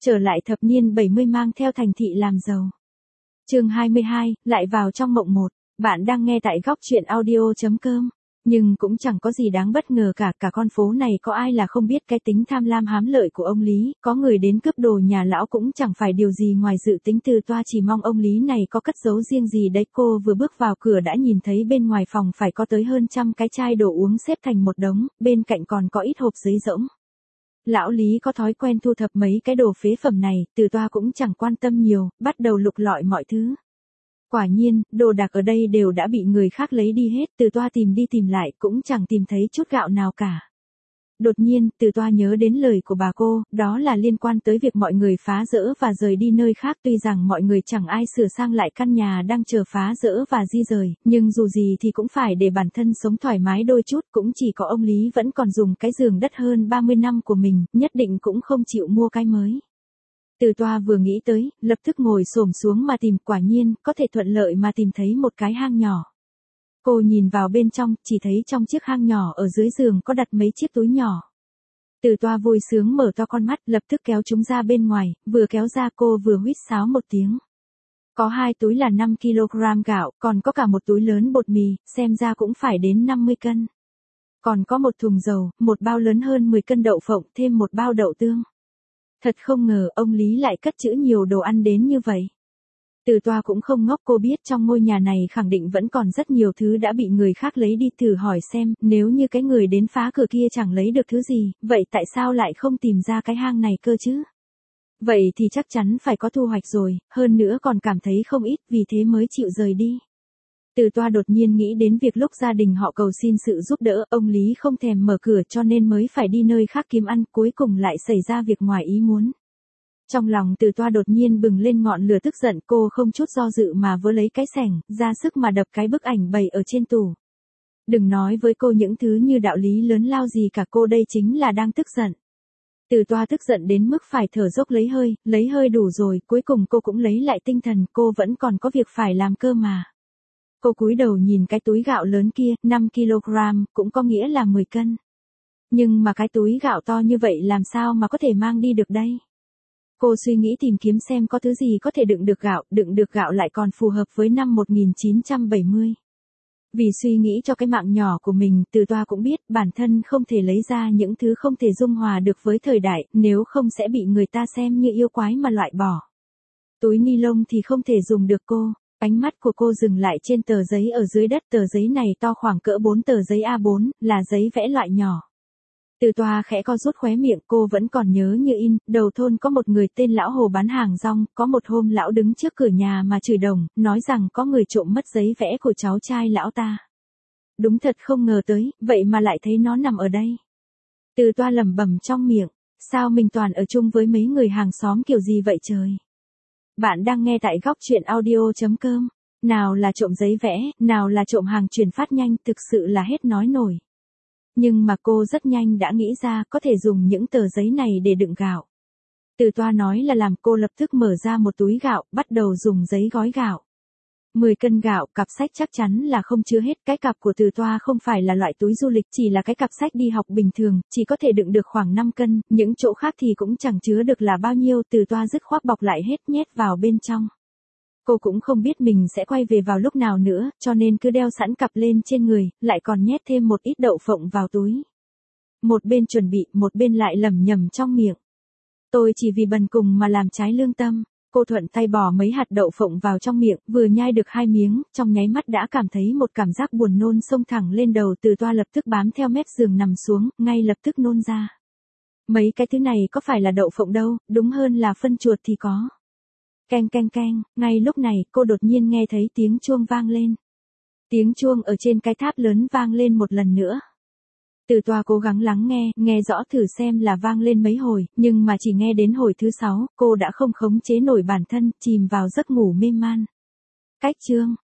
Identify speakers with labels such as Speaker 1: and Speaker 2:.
Speaker 1: Trở lại thập niên 70 mang theo thành thị làm giàu. Chương 22, lại vào trong mộng một. Bạn đang nghe tại góc truyện audio.com. Nhưng cũng chẳng có gì đáng bất ngờ cả con phố này có ai là không biết cái tính tham lam hám lợi của ông Lý, có người đến cướp đồ nhà lão cũng chẳng phải điều gì ngoài dự tính. Từ Toa chỉ mong ông Lý này có cất giấu riêng gì đấy. Cô vừa bước vào cửa đã nhìn thấy bên ngoài phòng phải có tới hơn 100 cái chai đồ uống xếp thành một đống, bên cạnh còn có ít hộp giấy rỗng. Lão Lý có thói quen thu thập mấy cái đồ phế phẩm này, Từ Toa cũng chẳng quan tâm nhiều, bắt đầu lục lọi mọi thứ. Quả nhiên, đồ đạc ở đây đều đã bị người khác lấy đi hết, Từ Toa tìm đi tìm lại cũng chẳng tìm thấy chút gạo nào cả. Đột nhiên, Từ Toa nhớ đến lời của bà cô, đó là liên quan tới việc mọi người phá dỡ và rời đi nơi khác. Tuy rằng mọi người chẳng ai sửa sang lại căn nhà đang chờ phá dỡ và di rời, nhưng dù gì thì cũng phải để bản thân sống thoải mái đôi chút. Cũng chỉ có ông Lý vẫn còn dùng cái giường đất hơn 30 năm của mình, nhất định cũng không chịu mua cái mới. Từ Toa vừa nghĩ tới, lập tức ngồi xổm xuống mà tìm, quả nhiên, có thể thuận lợi mà tìm thấy một cái hang nhỏ. Cô nhìn vào bên trong, chỉ thấy trong chiếc hang nhỏ ở dưới giường có đặt mấy chiếc túi nhỏ. Từ Toa vui sướng mở to con mắt, lập tức kéo chúng ra bên ngoài, vừa kéo ra cô vừa huýt sáo một tiếng. Có 2 túi là 5 kg gạo, còn có cả một túi lớn bột mì, xem ra cũng phải đến 50 cân. Còn có một thùng dầu, một bao lớn hơn 10 cân đậu phộng, thêm một bao đậu tương. Thật không ngờ ông Lý lại cất trữ nhiều đồ ăn đến như vậy. Từ Toa cũng không ngốc, cô biết trong ngôi nhà này khẳng định vẫn còn rất nhiều thứ đã bị người khác lấy đi. Thử hỏi xem, nếu như cái người đến phá cửa kia chẳng lấy được thứ gì, vậy tại sao lại không tìm ra cái hang này cơ chứ? Vậy thì chắc chắn phải có thu hoạch rồi, hơn nữa còn cảm thấy không ít, vì thế mới chịu rời đi. Từ Toa đột nhiên nghĩ đến việc lúc gia đình họ cầu xin sự giúp đỡ, ông Lý không thèm mở cửa cho nên mới phải đi nơi khác kiếm ăn, cuối cùng lại xảy ra việc ngoài ý muốn. Trong lòng Từ Toa đột nhiên bừng lên ngọn lửa tức giận, cô không chút do dự mà vớ lấy cái xẻng, ra sức mà đập cái bức ảnh bày ở trên tủ. Đừng nói với cô những thứ như đạo lý lớn lao gì cả, cô đây chính là đang tức giận. Từ Toa tức giận đến mức phải thở dốc lấy hơi đủ rồi, cuối cùng cô cũng lấy lại tinh thần, cô vẫn còn có việc phải làm cơ mà. Cô cúi đầu nhìn cái túi gạo lớn kia, 5 kg, cũng có nghĩa là 10 cân. Nhưng mà cái túi gạo to như vậy làm sao mà có thể mang đi được đây? Cô suy nghĩ tìm kiếm xem có thứ gì có thể đựng được gạo lại còn phù hợp với năm 1970. Vì suy nghĩ cho cái mạng nhỏ của mình, Từ Toa cũng biết bản thân không thể lấy ra những thứ không thể dung hòa được với thời đại, nếu không sẽ bị người ta xem như yêu quái mà loại bỏ. Túi ni lông thì không thể dùng được cô. Ánh mắt của cô dừng lại trên tờ giấy ở dưới đất, tờ giấy này to khoảng cỡ 4 tờ giấy A4, là giấy vẽ loại nhỏ. Từ Toa khẽ co rút khóe miệng, cô vẫn còn nhớ như in, đầu thôn có một người tên Lão Hồ bán hàng rong, có một hôm lão đứng trước cửa nhà mà chửi đồng, nói rằng có người trộm mất giấy vẽ của cháu trai lão ta. Đúng thật không ngờ tới, vậy mà lại thấy nó nằm ở đây. Từ Toa lẩm bẩm trong miệng, sao mình toàn ở chung với mấy người hàng xóm kiểu gì vậy trời. Bạn đang nghe tại góc truyện audio.com. Nào là trộm giấy vẽ, nào là trộm hàng chuyển phát nhanh, thực sự là hết nói nổi. Nhưng mà cô rất nhanh đã nghĩ ra có thể dùng những tờ giấy này để đựng gạo. Từ Toa nói là làm, cô lập tức mở ra một túi gạo, bắt đầu dùng giấy gói gạo. 10 cân gạo, cặp sách chắc chắn là không chứa hết. Cái cặp của Từ Toa không phải là loại túi du lịch, chỉ là cái cặp sách đi học bình thường, chỉ có thể đựng được khoảng 5 cân, những chỗ khác thì cũng chẳng chứa được là bao nhiêu. Từ Toa dứt khoát bọc lại hết nhét vào bên trong. Cô cũng không biết mình sẽ quay về vào lúc nào nữa, cho nên cứ đeo sẵn cặp lên trên người, lại còn nhét thêm một ít đậu phộng vào túi. Một bên chuẩn bị, một bên lại lẩm nhẩm trong miệng. Tôi chỉ vì bần cùng mà làm trái lương tâm. Cô thuận tay bỏ mấy hạt đậu phộng vào trong miệng, vừa nhai được 2 miếng, trong nháy mắt đã cảm thấy một cảm giác buồn nôn xông thẳng lên đầu. Từ Toa lập tức bám theo mép giường nằm xuống, ngay lập tức nôn ra. Mấy cái thứ này có phải là đậu phộng đâu, đúng hơn là phân chuột thì có. Keng keng keng, ngay lúc này, cô đột nhiên nghe thấy tiếng chuông vang lên. Tiếng chuông ở trên cái tháp lớn vang lên một lần nữa. Từ Toa cố gắng lắng nghe rõ thử xem là vang lên mấy hồi, nhưng mà chỉ nghe đến hồi thứ 6, cô đã không khống chế nổi bản thân, chìm vào giấc ngủ mê man. Cách chương,